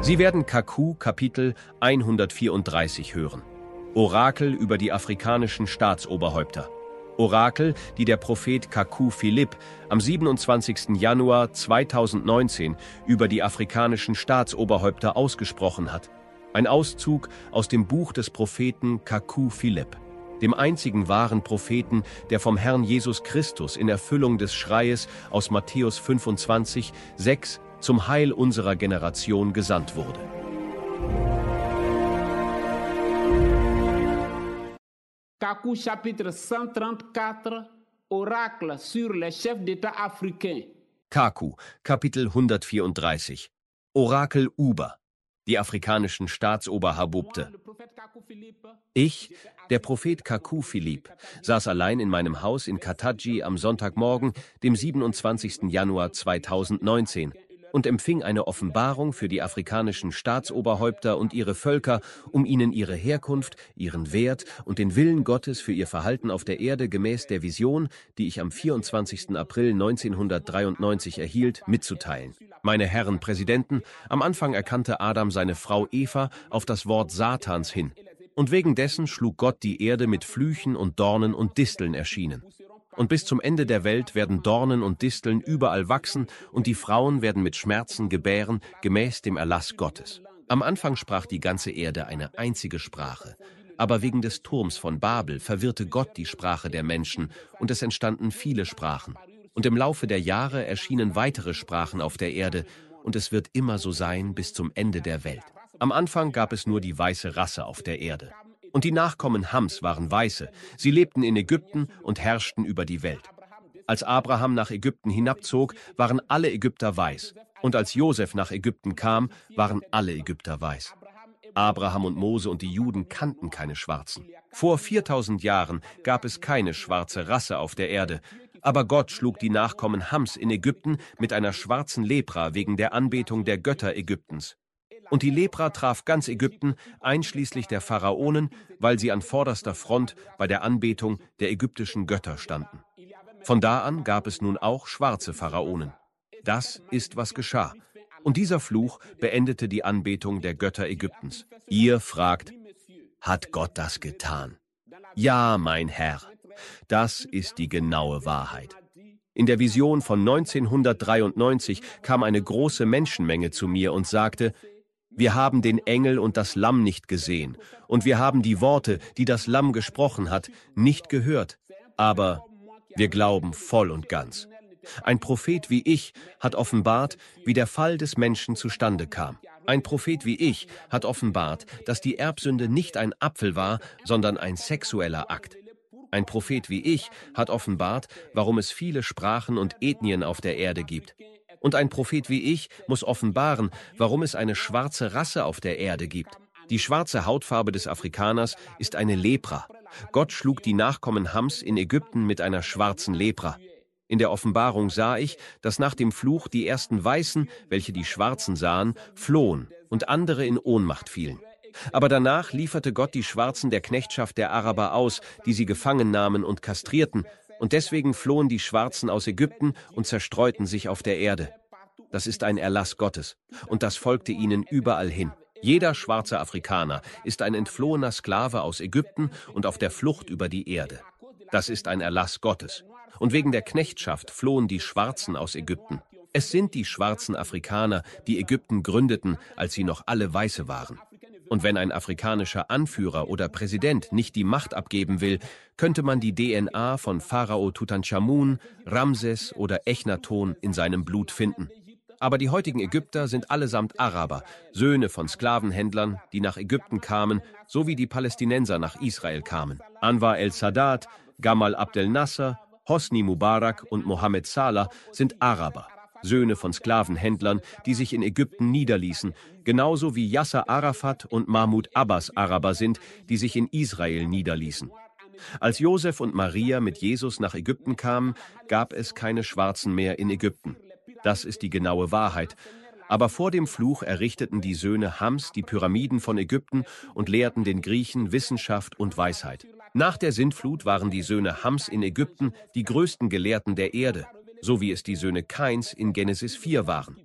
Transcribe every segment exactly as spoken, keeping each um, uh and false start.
Sie werden Kaku Kapitel hundertvierunddreißig hören. Orakel über die afrikanischen Staatsoberhäupter. Orakel, die der Prophet Kaku Philipp am siebenundzwanzigsten Januar zweitausendneunzehn über die afrikanischen Staatsoberhäupter ausgesprochen hat. Ein Auszug aus dem Buch des Propheten Kaku Philipp, dem einzigen wahren Propheten, der vom Herrn Jesus Christus in Erfüllung des Schreies aus Matthäus fünfundzwanzig, sechs zum Heil unserer Generation gesandt wurde. Kaku chapitre cent trente-quatre, Oracle sur les chefs d'État africains. Kaku, Kapitel hundertvierunddreißig. Orakel über die afrikanischen Staatsoberhäupter. Ich, der Prophet Kaku Philipp, saß allein in meinem Haus in Kataji am Sonntagmorgen, dem siebenundzwanzigsten Januar zweitausendneunzehn, und empfing eine Offenbarung für die afrikanischen Staatsoberhäupter und ihre Völker, um ihnen ihre Herkunft, ihren Wert und den Willen Gottes für ihr Verhalten auf der Erde gemäß der Vision, die ich am vierundzwanzigsten April neunzehnhundertdreiundneunzig erhielt, mitzuteilen. Meine Herren Präsidenten, am Anfang erkannte Adam seine Frau Eva auf das Wort Satans hin. Und wegen dessen schlug Gott die Erde mit Flüchen und Dornen und Disteln erschienen. Und bis zum Ende der Welt werden Dornen und Disteln überall wachsen und die Frauen werden mit Schmerzen gebären, gemäß dem Erlass Gottes. Am Anfang sprach die ganze Erde eine einzige Sprache. Aber wegen des Turms von Babel verwirrte Gott die Sprache der Menschen und es entstanden viele Sprachen. Und im Laufe der Jahre erschienen weitere Sprachen auf der Erde und es wird immer so sein bis zum Ende der Welt. Am Anfang gab es nur die weiße Rasse auf der Erde. Und die Nachkommen Hams waren Weiße. Sie lebten in Ägypten und herrschten über die Welt. Als Abraham nach Ägypten hinabzog, waren alle Ägypter weiß. Und als Josef nach Ägypten kam, waren alle Ägypter weiß. Abraham und Mose und die Juden kannten keine Schwarzen. Vor viertausend Jahren gab es keine schwarze Rasse auf der Erde. Aber Gott schlug die Nachkommen Hams in Ägypten mit einer schwarzen Lepra wegen der Anbetung der Götter Ägyptens. Und die Lepra traf ganz Ägypten, einschließlich der Pharaonen, weil sie an vorderster Front bei der Anbetung der ägyptischen Götter standen. Von da an gab es nun auch schwarze Pharaonen. Das ist, was geschah. Und dieser Fluch beendete die Anbetung der Götter Ägyptens. Ihr fragt, hat Gott das getan? Ja, mein Herr, das ist die genaue Wahrheit. In der Vision von neunzehnhundertdreiundneunzig kam eine große Menschenmenge zu mir und sagte, wir haben den Engel und das Lamm nicht gesehen, und wir haben die Worte, die das Lamm gesprochen hat, nicht gehört, aber wir glauben voll und ganz. Ein Prophet wie ich hat offenbart, wie der Fall des Menschen zustande kam. Ein Prophet wie ich hat offenbart, dass die Erbsünde nicht ein Apfel war, sondern ein sexueller Akt. Ein Prophet wie ich hat offenbart, warum es viele Sprachen und Ethnien auf der Erde gibt. Und ein Prophet wie ich muss offenbaren, warum es eine schwarze Rasse auf der Erde gibt. Die schwarze Hautfarbe des Afrikaners ist eine Lepra. Gott schlug die Nachkommen Hams in Ägypten mit einer schwarzen Lepra. In der Offenbarung sah ich, dass nach dem Fluch die ersten Weißen, welche die Schwarzen sahen, flohen und andere in Ohnmacht fielen. Aber danach lieferte Gott die Schwarzen der Knechtschaft der Araber aus, die sie gefangen nahmen und kastrierten, und deswegen flohen die Schwarzen aus Ägypten und zerstreuten sich auf der Erde. Das ist ein Erlass Gottes, und das folgte ihnen überall hin. Jeder schwarze Afrikaner ist ein entflohener Sklave aus Ägypten und auf der Flucht über die Erde. Das ist ein Erlass Gottes. Und wegen der Knechtschaft flohen die Schwarzen aus Ägypten. Es sind die schwarzen Afrikaner, die Ägypten gründeten, als sie noch alle Weiße waren. Und wenn ein afrikanischer Anführer oder Präsident nicht die Macht abgeben will, könnte man die D N A von Pharao Tutanchamun, Ramses oder Echnaton in seinem Blut finden. Aber die heutigen Ägypter sind allesamt Araber, Söhne von Sklavenhändlern, die nach Ägypten kamen, so wie die Palästinenser nach Israel kamen. Anwar el-Sadat, Gamal Abdel Nasser, Hosni Mubarak und Mohammed Salah sind Araber, Söhne von Sklavenhändlern, die sich in Ägypten niederließen, genauso wie Yasser Arafat und Mahmoud Abbas Araber sind, die sich in Israel niederließen. Als Josef und Maria mit Jesus nach Ägypten kamen, gab es keine Schwarzen mehr in Ägypten. Das ist die genaue Wahrheit. Aber vor dem Fluch errichteten die Söhne Hams die Pyramiden von Ägypten und lehrten den Griechen Wissenschaft und Weisheit. Nach der Sintflut waren die Söhne Hams in Ägypten die größten Gelehrten der Erde, so wie es die Söhne Kains in Genesis vier waren.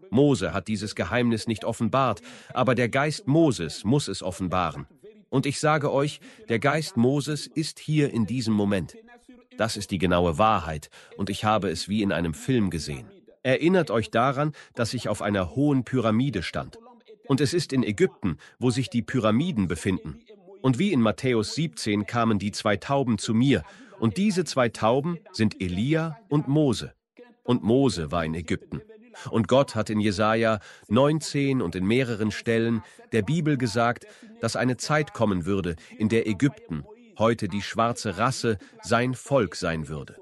Mose hat dieses Geheimnis nicht offenbart, aber der Geist Moses muss es offenbaren. Und ich sage euch, der Geist Moses ist hier in diesem Moment. Das ist die genaue Wahrheit, und ich habe es wie in einem Film gesehen. Erinnert euch daran, dass ich auf einer hohen Pyramide stand. Und es ist in Ägypten, wo sich die Pyramiden befinden. Und wie in Matthäus siebzehn kamen die zwei Tauben zu mir, und diese zwei Tauben sind Elia und Mose. Und Mose war in Ägypten. Und Gott hat in Jesaja neunzehn und in mehreren Stellen der Bibel gesagt, dass eine Zeit kommen würde, in der Ägypten, heute die schwarze Rasse, sein Volk sein würde.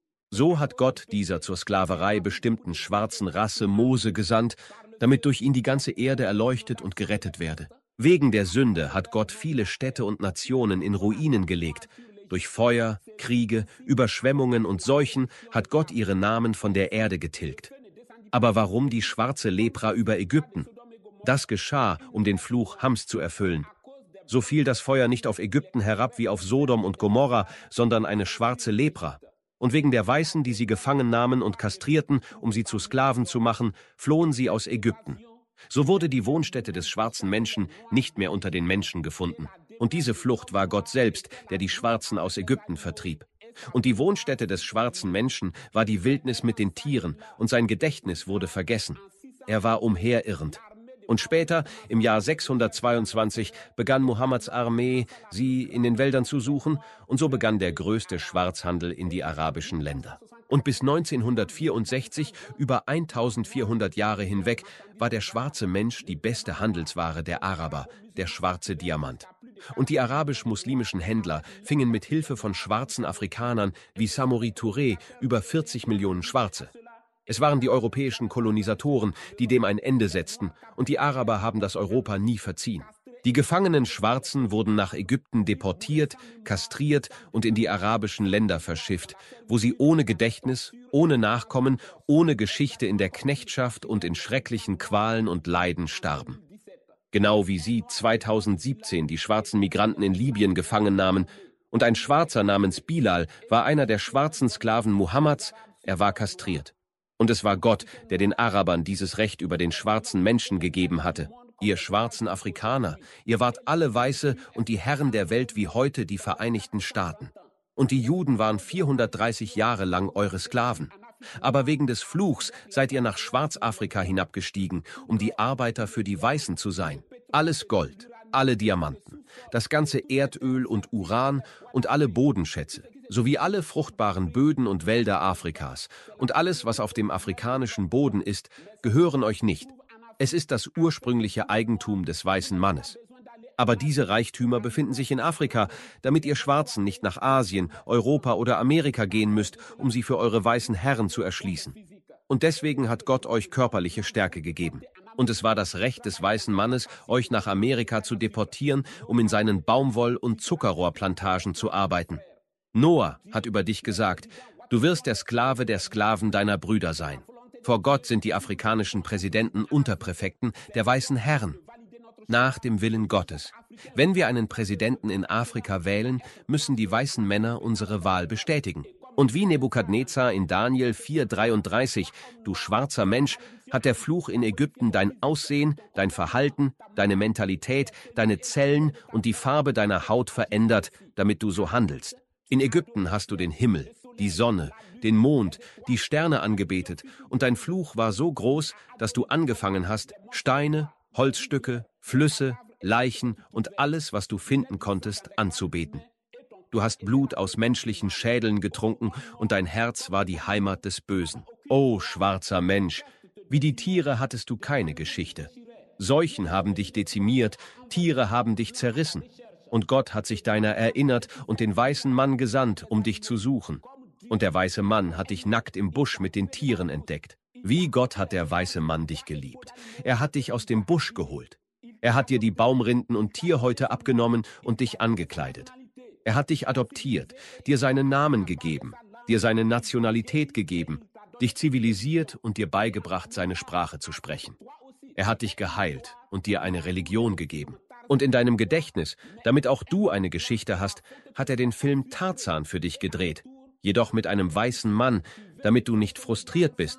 So hat Gott dieser zur Sklaverei bestimmten schwarzen Rasse Mose gesandt, damit durch ihn die ganze Erde erleuchtet und gerettet werde. Wegen der Sünde hat Gott viele Städte und Nationen in Ruinen gelegt. Durch Feuer, Kriege, Überschwemmungen und Seuchen hat Gott ihre Namen von der Erde getilgt. Aber warum die schwarze Lepra über Ägypten? Das geschah, um den Fluch Hams zu erfüllen. So fiel das Feuer nicht auf Ägypten herab wie auf Sodom und Gomorra, sondern eine schwarze Lepra. Und wegen der Weißen, die sie gefangen nahmen und kastrierten, um sie zu Sklaven zu machen, flohen sie aus Ägypten. So wurde die Wohnstätte des schwarzen Menschen nicht mehr unter den Menschen gefunden. Und diese Flucht war Gott selbst, der die Schwarzen aus Ägypten vertrieb. Und die Wohnstätte des schwarzen Menschen war die Wildnis mit den Tieren, und sein Gedächtnis wurde vergessen. Er war umherirrend. Und später, im Jahr sechshundertzweiundzwanzig, begann Mohammeds Armee, sie in den Wäldern zu suchen, und so begann der größte Schwarzhandel in die arabischen Länder. Und bis neunzehnhundertvierundsechzig, über eintausendvierhundert Jahre hinweg, war der schwarze Mensch die beste Handelsware der Araber, der schwarze Diamant. Und die arabisch-muslimischen Händler fingen mit Hilfe von schwarzen Afrikanern wie Samori Touré über vierzig Millionen Schwarze. Es waren die europäischen Kolonisatoren, die dem ein Ende setzten, und die Araber haben das Europa nie verziehen. Die gefangenen Schwarzen wurden nach Ägypten deportiert, kastriert und in die arabischen Länder verschifft, wo sie ohne Gedächtnis, ohne Nachkommen, ohne Geschichte in der Knechtschaft und in schrecklichen Qualen und Leiden starben. Genau wie sie zweitausendsiebzehn die schwarzen Migranten in Libyen gefangen nahmen, und ein Schwarzer namens Bilal war einer der schwarzen Sklaven Mohammeds, er war kastriert. Und es war Gott, der den Arabern dieses Recht über den schwarzen Menschen gegeben hatte. Ihr schwarzen Afrikaner, ihr wart alle Weiße und die Herren der Welt wie heute die Vereinigten Staaten. Und die Juden waren vierhundertdreißig Jahre lang eure Sklaven. Aber wegen des Fluchs seid ihr nach Schwarzafrika hinabgestiegen, um die Arbeiter für die Weißen zu sein. Alles Gold, alle Diamanten, das ganze Erdöl und Uran und alle Bodenschätze, sowie alle fruchtbaren Böden und Wälder Afrikas und alles, was auf dem afrikanischen Boden ist, gehören euch nicht. Es ist das ursprüngliche Eigentum des weißen Mannes. Aber diese Reichtümer befinden sich in Afrika, damit ihr Schwarzen nicht nach Asien, Europa oder Amerika gehen müsst, um sie für eure weißen Herren zu erschließen. Und deswegen hat Gott euch körperliche Stärke gegeben. Und es war das Recht des weißen Mannes, euch nach Amerika zu deportieren, um in seinen Baumwoll- und Zuckerrohrplantagen zu arbeiten. Noah hat über dich gesagt, du wirst der Sklave der Sklaven deiner Brüder sein. Vor Gott sind die afrikanischen Präsidenten Unterpräfekten der weißen Herren. Nach dem Willen Gottes. Wenn wir einen Präsidenten in Afrika wählen, müssen die weißen Männer unsere Wahl bestätigen. Und wie Nebukadnezar in Daniel vier dreiunddreißig, du schwarzer Mensch, hat der Fluch in Ägypten dein Aussehen, dein Verhalten, deine Mentalität, deine Zellen und die Farbe deiner Haut verändert, damit du so handelst. In Ägypten hast du den Himmel, die Sonne, den Mond, die Sterne angebetet, und dein Fluch war so groß, dass du angefangen hast, Steine, Holzstücke, Flüsse, Leichen und alles, was du finden konntest, anzubeten. Du hast Blut aus menschlichen Schädeln getrunken, und dein Herz war die Heimat des Bösen. O schwarzer Mensch, wie die Tiere hattest du keine Geschichte. Seuchen haben dich dezimiert, Tiere haben dich zerrissen. Und Gott hat sich deiner erinnert und den weißen Mann gesandt, um dich zu suchen. Und der weiße Mann hat dich nackt im Busch mit den Tieren entdeckt. Wie Gott hat der weiße Mann dich geliebt. Er hat dich aus dem Busch geholt. Er hat dir die Baumrinden und Tierhäute abgenommen und dich angekleidet. Er hat dich adoptiert, dir seinen Namen gegeben, dir seine Nationalität gegeben, dich zivilisiert und dir beigebracht, seine Sprache zu sprechen. Er hat dich geheilt und dir eine Religion gegeben. Und in deinem Gedächtnis, damit auch du eine Geschichte hast, hat er den Film Tarzan für dich gedreht, jedoch mit einem weißen Mann, damit du nicht frustriert bist.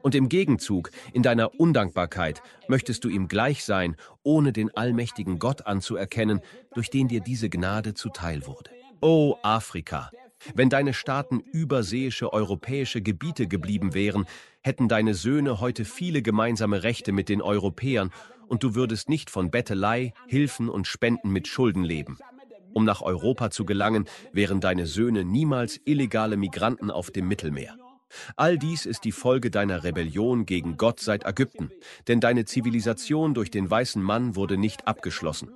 Und im Gegenzug, in deiner Undankbarkeit, möchtest du ihm gleich sein, ohne den allmächtigen Gott anzuerkennen, durch den dir diese Gnade zuteil wurde. O Afrika! Wenn deine Staaten überseeische europäische Gebiete geblieben wären, hätten deine Söhne heute viele gemeinsame Rechte mit den Europäern und du würdest nicht von Bettelei, Hilfen und Spenden mit Schulden leben. Um nach Europa zu gelangen, wären deine Söhne niemals illegale Migranten auf dem Mittelmeer. All dies ist die Folge deiner Rebellion gegen Gott seit Ägypten, denn deine Zivilisation durch den weißen Mann wurde nicht abgeschlossen.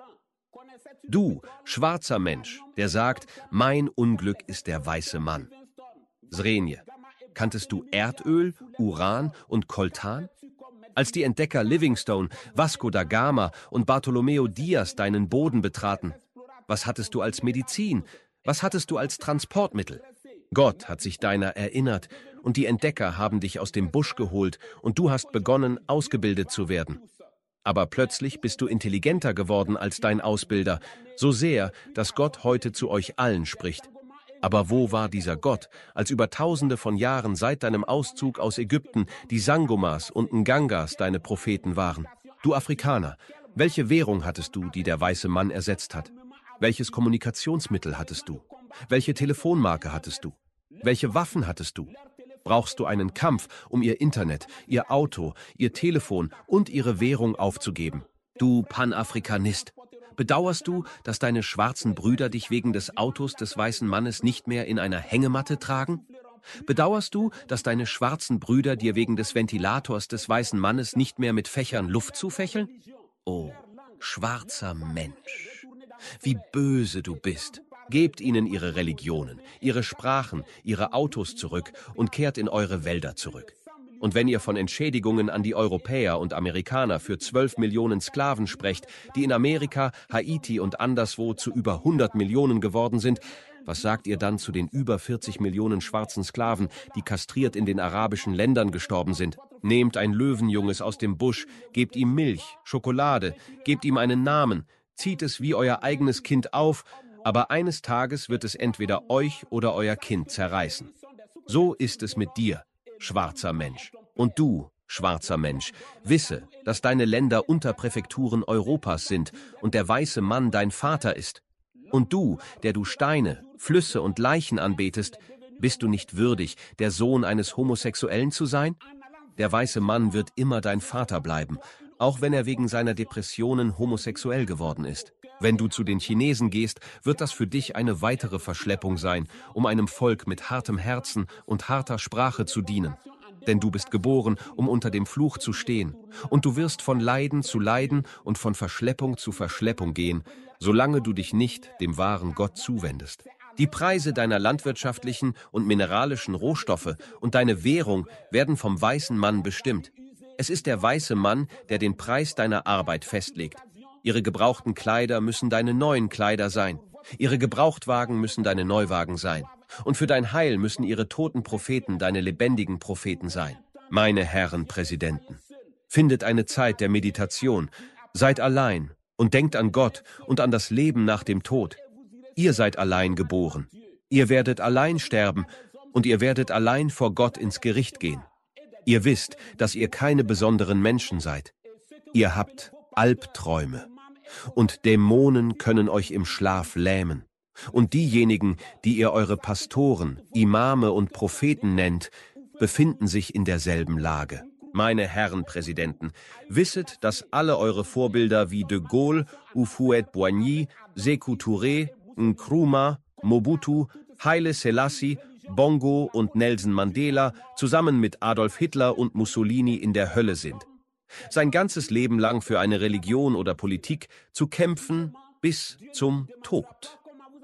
Du, schwarzer Mensch, der sagt, mein Unglück ist der weiße Mann. Srenje, kanntest du Erdöl, Uran und Koltan? Als die Entdecker Livingstone, Vasco da Gama und Bartolomeo Diaz deinen Boden betraten, was hattest du als Medizin? Was hattest du als Transportmittel? Gott hat sich deiner erinnert und die Entdecker haben dich aus dem Busch geholt und du hast begonnen, ausgebildet zu werden. Aber plötzlich bist du intelligenter geworden als dein Ausbilder, so sehr, dass Gott heute zu euch allen spricht. Aber wo war dieser Gott, als über Tausende von Jahren seit deinem Auszug aus Ägypten die Sangomas und Ngangas deine Propheten waren? Du Afrikaner, welche Währung hattest du, die der weiße Mann ersetzt hat? Welches Kommunikationsmittel hattest du? Welche Telefonmarke hattest du? Welche Waffen hattest du? Brauchst du einen Kampf, um ihr Internet, ihr Auto, ihr Telefon und ihre Währung aufzugeben? Du Panafrikanist, bedauerst du, dass deine schwarzen Brüder dich wegen des Autos des weißen Mannes nicht mehr in einer Hängematte tragen? Bedauerst du, dass deine schwarzen Brüder dir wegen des Ventilators des weißen Mannes nicht mehr mit Fächern Luft zufächeln? Oh, schwarzer Mensch, wie böse du bist! Gebt ihnen ihre Religionen, ihre Sprachen, ihre Autos zurück und kehrt in eure Wälder zurück. Und wenn ihr von Entschädigungen an die Europäer und Amerikaner für zwölf Millionen Sklaven sprecht, die in Amerika, Haiti und anderswo zu über hundert Millionen geworden sind, was sagt ihr dann zu den über vierzig Millionen schwarzen Sklaven, die kastriert in den arabischen Ländern gestorben sind? Nehmt ein Löwenjunges aus dem Busch, gebt ihm Milch, Schokolade, gebt ihm einen Namen, zieht es wie euer eigenes Kind auf, aber eines Tages wird es entweder euch oder euer Kind zerreißen. So ist es mit dir, schwarzer Mensch. Und du, schwarzer Mensch, wisse, dass deine Länder Unterpräfekturen Europas sind und der weiße Mann dein Vater ist. Und du, der du Steine, Flüsse und Leichen anbetest, bist du nicht würdig, der Sohn eines Homosexuellen zu sein? Der weiße Mann wird immer dein Vater bleiben, auch wenn er wegen seiner Depressionen homosexuell geworden ist. Wenn du zu den Chinesen gehst, wird das für dich eine weitere Verschleppung sein, um einem Volk mit hartem Herzen und harter Sprache zu dienen. Denn du bist geboren, um unter dem Fluch zu stehen. Und du wirst von Leiden zu Leiden und von Verschleppung zu Verschleppung gehen, solange du dich nicht dem wahren Gott zuwendest. Die Preise deiner landwirtschaftlichen und mineralischen Rohstoffe und deine Währung werden vom weißen Mann bestimmt. Es ist der weiße Mann, der den Preis deiner Arbeit festlegt. Ihre gebrauchten Kleider müssen deine neuen Kleider sein. Ihre Gebrauchtwagen müssen deine Neuwagen sein. Und für dein Heil müssen ihre toten Propheten deine lebendigen Propheten sein. Meine Herren Präsidenten, findet eine Zeit der Meditation, seid allein und denkt an Gott und an das Leben nach dem Tod. Ihr seid allein geboren. Ihr werdet allein sterben und ihr werdet allein vor Gott ins Gericht gehen. Ihr wisst, dass ihr keine besonderen Menschen seid. Ihr habt Albträume. Und Dämonen können euch im Schlaf lähmen. Und diejenigen, die ihr eure Pastoren, Imame und Propheten nennt, befinden sich in derselben Lage. Meine Herren Präsidenten, wisset, dass alle eure Vorbilder wie de Gaulle, Houphouët-Boigny, Sékou Touré, Nkrumah, Mobutu, Haile Selassie, Bongo und Nelson Mandela zusammen mit Adolf Hitler und Mussolini in der Hölle sind. Sein ganzes Leben lang für eine Religion oder Politik zu kämpfen bis zum Tod.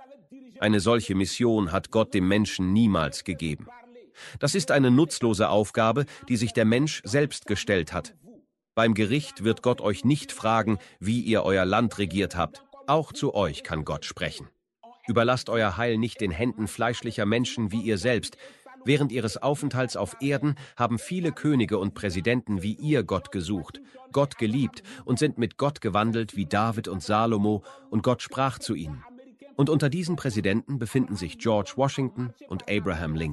Eine solche Mission hat Gott dem Menschen niemals gegeben. Das ist eine nutzlose Aufgabe, die sich der Mensch selbst gestellt hat. Beim Gericht wird Gott euch nicht fragen, wie ihr euer Land regiert habt. Auch zu euch kann Gott sprechen. Überlasst euer Heil nicht den Händen fleischlicher Menschen wie ihr selbst. Während ihres Aufenthalts auf Erden haben viele Könige und Präsidenten wie ihr Gott gesucht, Gott geliebt und sind mit Gott gewandelt wie David und Salomo, und Gott sprach zu ihnen. Und unter diesen Präsidenten befinden sich George Washington und Abraham Lincoln.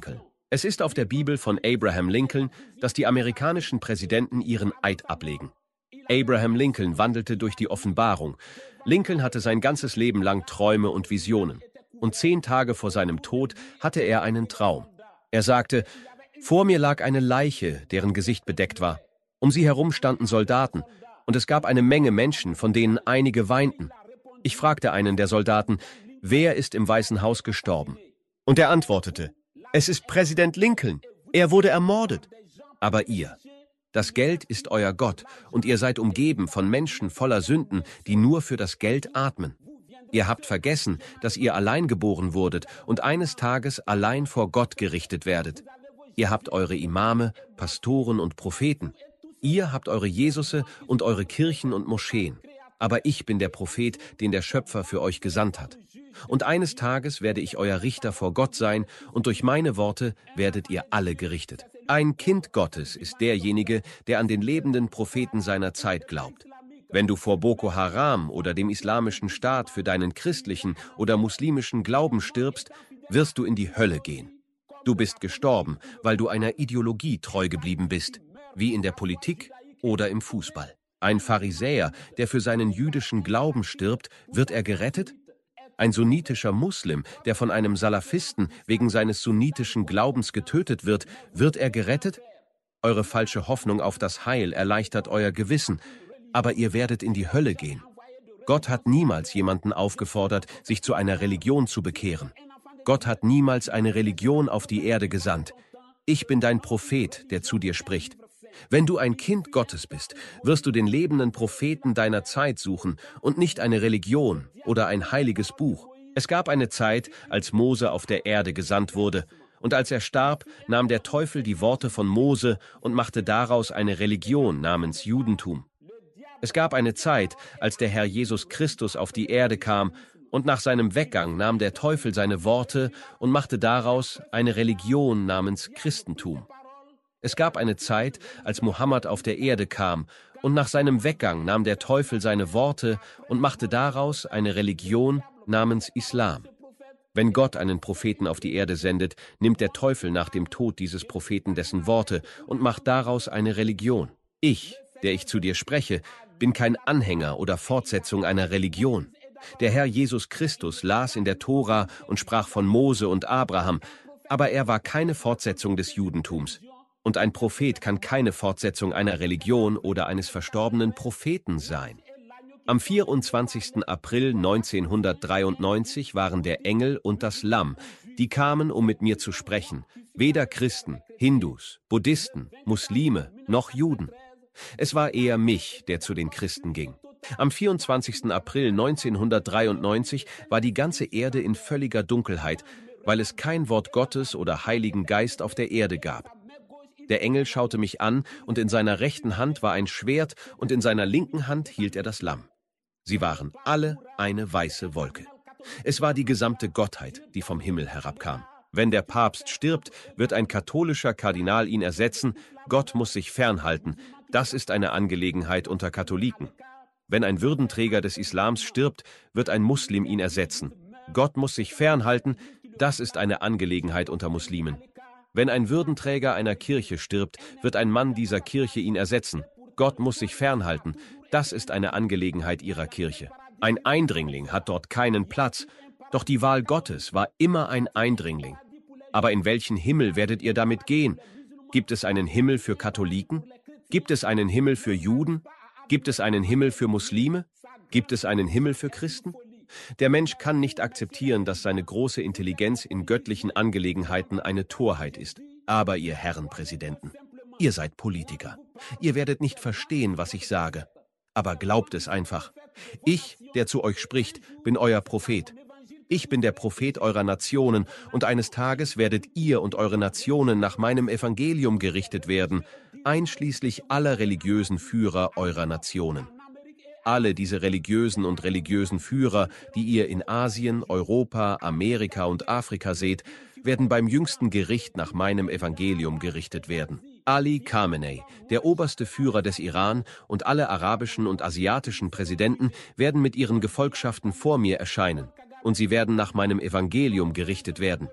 Es ist auf der Bibel von Abraham Lincoln, dass die amerikanischen Präsidenten ihren Eid ablegen. Abraham Lincoln wandelte durch die Offenbarung. Lincoln hatte sein ganzes Leben lang Träume und Visionen. Und zehn Tage vor seinem Tod hatte er einen Traum. Er sagte: Vor mir lag eine Leiche, deren Gesicht bedeckt war. Um sie herum standen Soldaten. Und es gab eine Menge Menschen, von denen einige weinten. Ich fragte einen der Soldaten: Wer ist im Weißen Haus gestorben? Und er antwortete: Es ist Präsident Lincoln. Er wurde ermordet. Aber ihr, das Geld ist euer Gott, und ihr seid umgeben von Menschen voller Sünden, die nur für das Geld atmen. Ihr habt vergessen, dass ihr allein geboren wurdet und eines Tages allein vor Gott gerichtet werdet. Ihr habt eure Imame, Pastoren und Propheten. Ihr habt eure Jesusse und eure Kirchen und Moscheen. Aber ich bin der Prophet, den der Schöpfer für euch gesandt hat. Und eines Tages werde ich euer Richter vor Gott sein, und durch meine Worte werdet ihr alle gerichtet. Ein Kind Gottes ist derjenige, der an den lebenden Propheten seiner Zeit glaubt. Wenn du vor Boko Haram oder dem Islamischen Staat für deinen christlichen oder muslimischen Glauben stirbst, wirst du in die Hölle gehen. Du bist gestorben, weil du einer Ideologie treu geblieben bist, wie in der Politik oder im Fußball. Ein Pharisäer, der für seinen jüdischen Glauben stirbt, wird er gerettet? Ein sunnitischer Muslim, der von einem Salafisten wegen seines sunnitischen Glaubens getötet wird, wird er gerettet? Eure falsche Hoffnung auf das Heil erleichtert euer Gewissen, aber ihr werdet in die Hölle gehen. Gott hat niemals jemanden aufgefordert, sich zu einer Religion zu bekehren. Gott hat niemals eine Religion auf die Erde gesandt. Ich bin dein Prophet, der zu dir spricht. Wenn du ein Kind Gottes bist, wirst du den lebenden Propheten deiner Zeit suchen und nicht eine Religion oder ein heiliges Buch. Es gab eine Zeit, als Mose auf der Erde gesandt wurde, und als er starb, nahm der Teufel die Worte von Mose und machte daraus eine Religion namens Judentum. Es gab eine Zeit, als der Herr Jesus Christus auf die Erde kam, und nach seinem Weggang nahm der Teufel seine Worte und machte daraus eine Religion namens Christentum. Es gab eine Zeit, als Mohammed auf der Erde kam, und nach seinem Weggang nahm der Teufel seine Worte und machte daraus eine Religion namens Islam. Wenn Gott einen Propheten auf die Erde sendet, nimmt der Teufel nach dem Tod dieses Propheten dessen Worte und macht daraus eine Religion. Ich, der ich zu dir spreche, bin kein Anhänger oder Fortsetzung einer Religion. Der Herr Jesus Christus las in der Tora und sprach von Mose und Abraham, aber er war keine Fortsetzung des Judentums. Und ein Prophet kann keine Fortsetzung einer Religion oder eines verstorbenen Propheten sein. Am vierundzwanzigsten April neunzehnhundertdreiundneunzig waren der Engel und das Lamm, die kamen, um mit mir zu sprechen. Weder Christen, Hindus, Buddhisten, Muslime noch Juden. Es war eher mich, der zu den Christen ging. Am vierundzwanzigsten April neunzehnhundertdreiundneunzig war die ganze Erde in völliger Dunkelheit, weil es kein Wort Gottes oder Heiligen Geist auf der Erde gab. Der Engel schaute mich an, und in seiner rechten Hand war ein Schwert, und in seiner linken Hand hielt er das Lamm. Sie waren alle eine weiße Wolke. Es war die gesamte Gottheit, die vom Himmel herabkam. Wenn der Papst stirbt, wird ein katholischer Kardinal ihn ersetzen. Gott muss sich fernhalten. Das ist eine Angelegenheit unter Katholiken. Wenn ein Würdenträger des Islams stirbt, wird ein Muslim ihn ersetzen. Gott muss sich fernhalten. Das ist eine Angelegenheit unter Muslimen. Wenn ein Würdenträger einer Kirche stirbt, wird ein Mann dieser Kirche ihn ersetzen. Gott muss sich fernhalten. Das ist eine Angelegenheit ihrer Kirche. Ein Eindringling hat dort keinen Platz. Doch die Wahl Gottes war immer ein Eindringling. Aber in welchen Himmel werdet ihr damit gehen? Gibt es einen Himmel für Katholiken? Gibt es einen Himmel für Juden? Gibt es einen Himmel für Muslime? Gibt es einen Himmel für Christen? Der Mensch kann nicht akzeptieren, dass seine große Intelligenz in göttlichen Angelegenheiten eine Torheit ist. Aber ihr Herrenpräsidenten, ihr seid Politiker. Ihr werdet nicht verstehen, was ich sage. Aber glaubt es einfach. Ich, der zu euch spricht, bin euer Prophet. Ich bin der Prophet eurer Nationen, und eines Tages werdet ihr und eure Nationen nach meinem Evangelium gerichtet werden, einschließlich aller religiösen Führer eurer Nationen. Alle diese religiösen und religiösen Führer, die ihr in Asien, Europa, Amerika und Afrika seht, werden beim jüngsten Gericht nach meinem Evangelium gerichtet werden. Ali Khamenei, der oberste Führer des Iran, und alle arabischen und asiatischen Präsidenten werden mit ihren Gefolgschaften vor mir erscheinen, und sie werden nach meinem Evangelium gerichtet werden.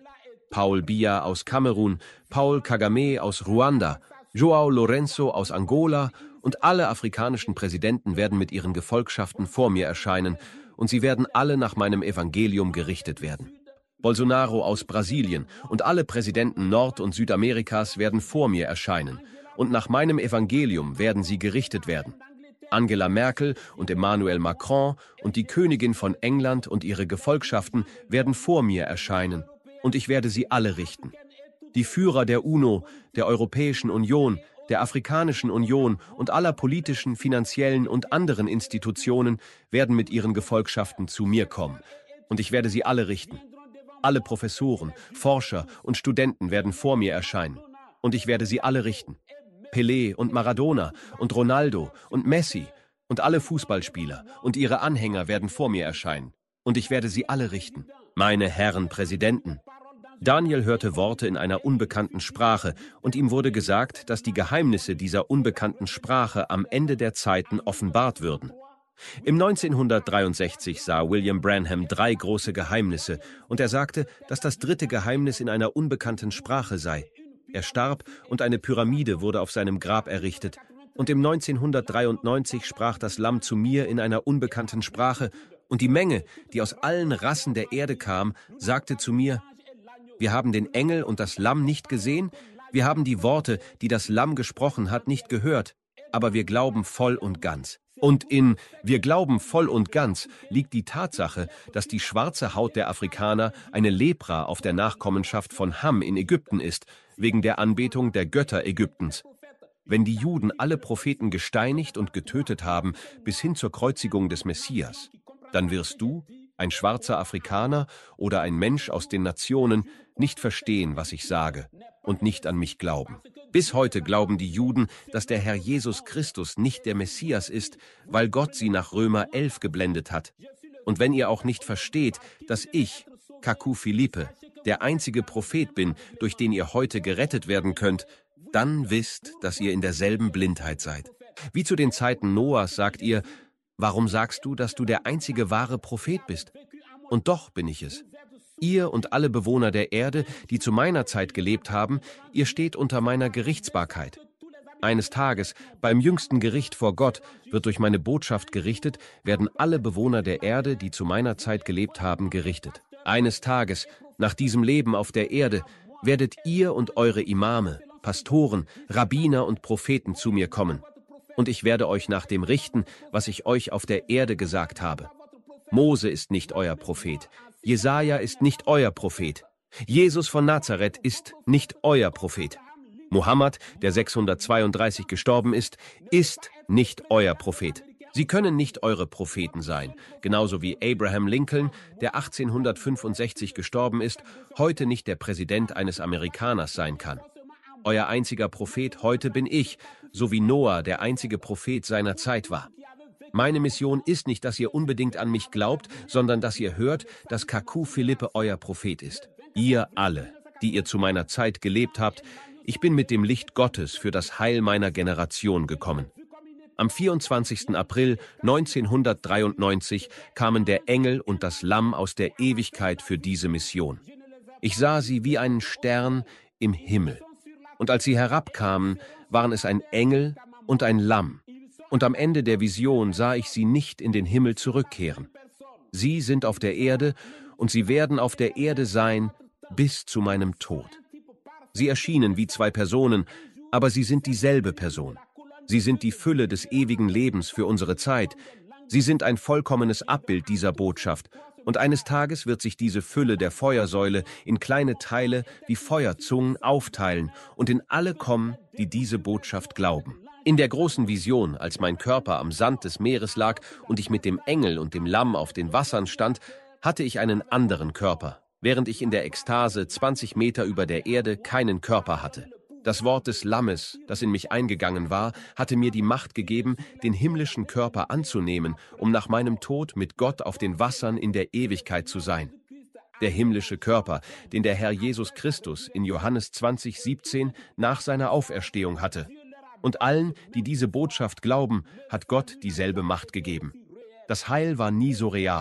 Paul Biya aus Kamerun, Paul Kagame aus Ruanda, João Lourenço aus Angola und alle afrikanischen Präsidenten werden mit ihren Gefolgschaften vor mir erscheinen und sie werden alle nach meinem Evangelium gerichtet werden. Bolsonaro aus Brasilien und alle Präsidenten Nord- und Südamerikas werden vor mir erscheinen und nach meinem Evangelium werden sie gerichtet werden. Angela Merkel und Emmanuel Macron und die Königin von England und ihre Gefolgschaften werden vor mir erscheinen und ich werde sie alle richten. Die Führer der UNO, der Europäischen Union, der Afrikanischen Union und aller politischen, finanziellen und anderen Institutionen werden mit ihren Gefolgschaften zu mir kommen und ich werde sie alle richten. Alle Professoren, Forscher und Studenten werden vor mir erscheinen und ich werde sie alle richten. Pelé und Maradona und Ronaldo und Messi und alle Fußballspieler und ihre Anhänger werden vor mir erscheinen und ich werde sie alle richten. Meine Herren Präsidenten. Daniel hörte Worte in einer unbekannten Sprache und ihm wurde gesagt, dass die Geheimnisse dieser unbekannten Sprache am Ende der Zeiten offenbart würden. Im neunzehnhundertdreiundsechzig sah William Branham drei große Geheimnisse und er sagte, dass das dritte Geheimnis in einer unbekannten Sprache sei. Er starb und eine Pyramide wurde auf seinem Grab errichtet. Und im neunzehnhundertdreiundneunzig sprach das Lamm zu mir in einer unbekannten Sprache und die Menge, die aus allen Rassen der Erde kam, sagte zu mir: Wir haben den Engel und das Lamm nicht gesehen, wir haben die Worte, die das Lamm gesprochen hat, nicht gehört, aber wir glauben voll und ganz. Und in »Wir glauben voll und ganz« liegt die Tatsache, dass die schwarze Haut der Afrikaner eine Lepra auf der Nachkommenschaft von Ham in Ägypten ist, wegen der Anbetung der Götter Ägyptens. Wenn die Juden alle Propheten gesteinigt und getötet haben, bis hin zur Kreuzigung des Messias, dann wirst du, ein schwarzer Afrikaner oder ein Mensch aus den Nationen, nicht verstehen, was ich sage, und nicht an mich glauben. Bis heute glauben die Juden, dass der Herr Jesus Christus nicht der Messias ist, weil Gott sie nach Römer elf geblendet hat. Und wenn ihr auch nicht versteht, dass ich, Kaku Philippe, der einzige Prophet bin, durch den ihr heute gerettet werden könnt, dann wisst, dass ihr in derselben Blindheit seid. Wie zu den Zeiten Noahs sagt ihr: Warum sagst du, dass du der einzige wahre Prophet bist? Und doch bin ich es. Ihr und alle Bewohner der Erde, die zu meiner Zeit gelebt haben, ihr steht unter meiner Gerichtsbarkeit. Eines Tages, beim jüngsten Gericht vor Gott, wird durch meine Botschaft gerichtet, werden alle Bewohner der Erde, die zu meiner Zeit gelebt haben, gerichtet. Eines Tages, nach diesem Leben auf der Erde, werdet ihr und eure Imame, Pastoren, Rabbiner und Propheten zu mir kommen. Und ich werde euch nach dem richten, was ich euch auf der Erde gesagt habe. Mose ist nicht euer Prophet. Jesaja ist nicht euer Prophet. Jesus von Nazareth ist nicht euer Prophet. Mohammed, der sechshundertzweiunddreißig gestorben ist, ist nicht euer Prophet. Sie können nicht eure Propheten sein, genauso wie Abraham Lincoln, der achtzehnhundertfünfundsechzig gestorben ist, heute nicht der Präsident eines Amerikaners sein kann. Euer einziger Prophet heute bin ich, so wie Noah der einzige Prophet seiner Zeit war. Meine Mission ist nicht, dass ihr unbedingt an mich glaubt, sondern dass ihr hört, dass Kaku Philippe euer Prophet ist. Ihr alle, die ihr zu meiner Zeit gelebt habt, ich bin mit dem Licht Gottes für das Heil meiner Generation gekommen. Am vierundzwanzigsten April neunzehnhundertdreiundneunzig kamen der Engel und das Lamm aus der Ewigkeit für diese Mission. Ich sah sie wie einen Stern im Himmel. Und als sie herabkamen, waren es ein Engel und ein Lamm. Und am Ende der Vision sah ich sie nicht in den Himmel zurückkehren. Sie sind auf der Erde und sie werden auf der Erde sein bis zu meinem Tod. Sie erschienen wie zwei Personen, aber sie sind dieselbe Person. Sie sind die Fülle des ewigen Lebens für unsere Zeit. Sie sind ein vollkommenes Abbild dieser Botschaft. Und eines Tages wird sich diese Fülle der Feuersäule in kleine Teile wie Feuerzungen aufteilen und in alle kommen, die diese Botschaft glauben. In der großen Vision, als mein Körper am Sand des Meeres lag und ich mit dem Engel und dem Lamm auf den Wassern stand, hatte ich einen anderen Körper, während ich in der Ekstase zwanzig Meter über der Erde keinen Körper hatte. Das Wort des Lammes, das in mich eingegangen war, hatte mir die Macht gegeben, den himmlischen Körper anzunehmen, um nach meinem Tod mit Gott auf den Wassern in der Ewigkeit zu sein. Der himmlische Körper, den der Herr Jesus Christus in Johannes zwanzig, siebzehn nach seiner Auferstehung hatte. Und allen, die diese Botschaft glauben, hat Gott dieselbe Macht gegeben. Das Heil war nie so real.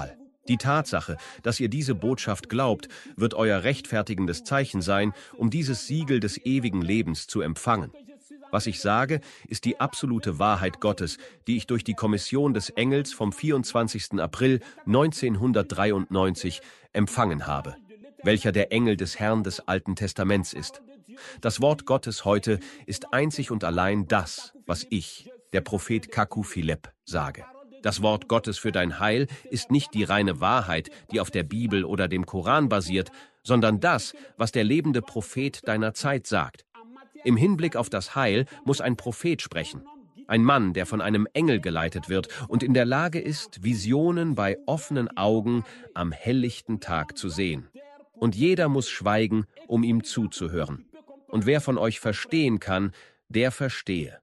Die Tatsache, dass ihr diese Botschaft glaubt, wird euer rechtfertigendes Zeichen sein, um dieses Siegel des ewigen Lebens zu empfangen. Was ich sage, ist die absolute Wahrheit Gottes, die ich durch die Kommission des Engels vom vierundzwanzigsten April neunzehnhundertdreiundneunzig empfangen habe, welcher der Engel des Herrn des Alten Testaments ist. Das Wort Gottes heute ist einzig und allein das, was ich, der Prophet Kaku Philip, sage. Das Wort Gottes für dein Heil ist nicht die reine Wahrheit, die auf der Bibel oder dem Koran basiert, sondern das, was der lebende Prophet deiner Zeit sagt. Im Hinblick auf das Heil muss ein Prophet sprechen. Ein Mann, der von einem Engel geleitet wird und in der Lage ist, Visionen bei offenen Augen am helllichten Tag zu sehen. Und jeder muss schweigen, um ihm zuzuhören. Und wer von euch verstehen kann, der verstehe.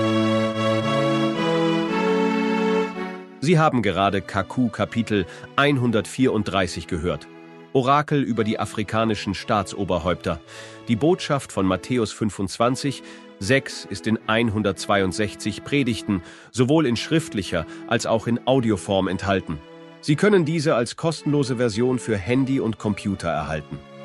Sie haben gerade Kaku Kapitel hundertvierunddreißig gehört. Orakel über die afrikanischen Staatsoberhäupter. Die Botschaft von Matthäus fünfundzwanzig, sechs ist in hundertzweiundsechzig Predigten, sowohl in schriftlicher als auch in Audioform enthalten. Sie können diese als kostenlose Version für Handy und Computer erhalten.